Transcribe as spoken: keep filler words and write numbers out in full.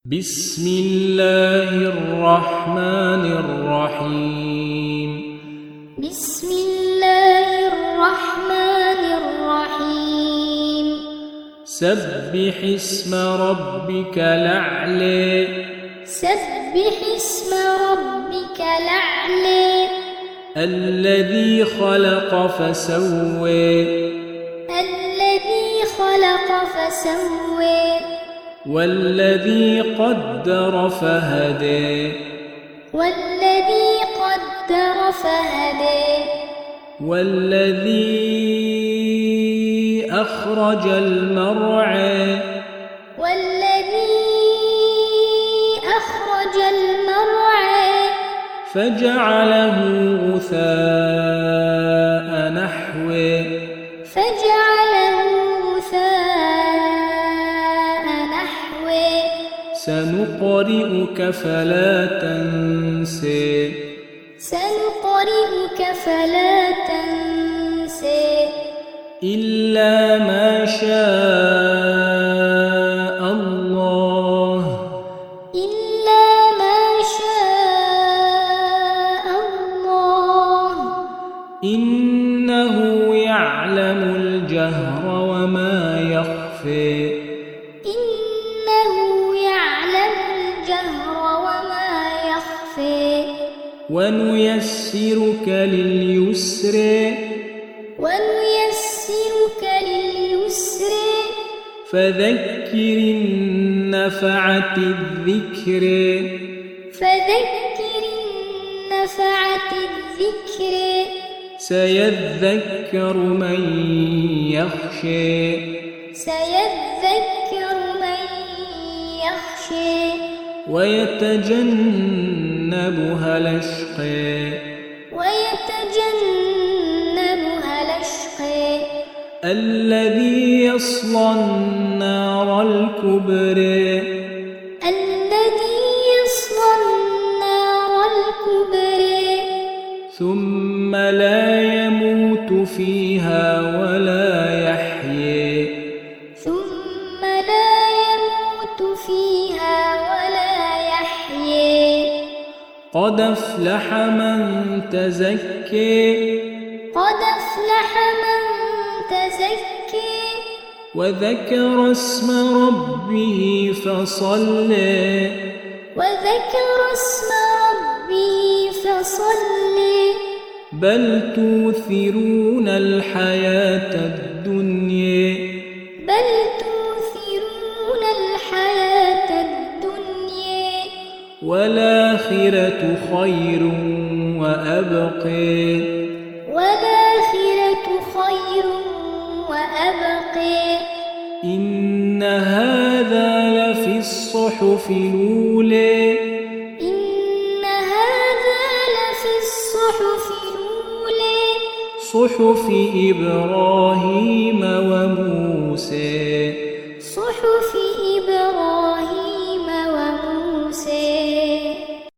بسم الله الرحمن الرحيم بسم الله الرحمن الرحيم سبح اسم ربك الأعلى سبح اسم ربك الأعلى الذي خلق فسوى الذي خلق فسوى والذي قدر فهدى والذي قدر فهدى والذي أخرج المرعى والذي أخرج المرعى فجعله غثاء نحوه فجعله غثاء نحوه سنقرئك فلا تنسى سنقرئك فلا تنسى إلا ما شاء الله إلا ما شاء الله إنه يعلم الجهر وما يخفى إنه يعلم الجهر وما يخفى ونيسرك لليسر ونيسرك لليسر فذكر إن نفعت الذكر فذكر إن نفعت الذكر سيذكر من يخشى سيذكر من يخشى ويتجنبها الأشقى ويتجنبها الأشقى الذي يصلى النار الكبرى الذي يصلى النار الكبرى ثم لا يموت فيها ولا يحيى ثم لا يموت فيها ولا يحيى قد أفلح من تزكى قد أفلح من تزكى وذكر اسم ربه فصلى وذكر اسم ربه فصلى بل توثرون الحياة الدنيا بل تؤثرون الحياة الدنيا والآخرة خير وأبقى والآخرة خير وأبقى إن هذا لفي الصحف الأولى إن هذا لفي الصحف الأولى صحف إبراهيم وموسى صحف إبراهيم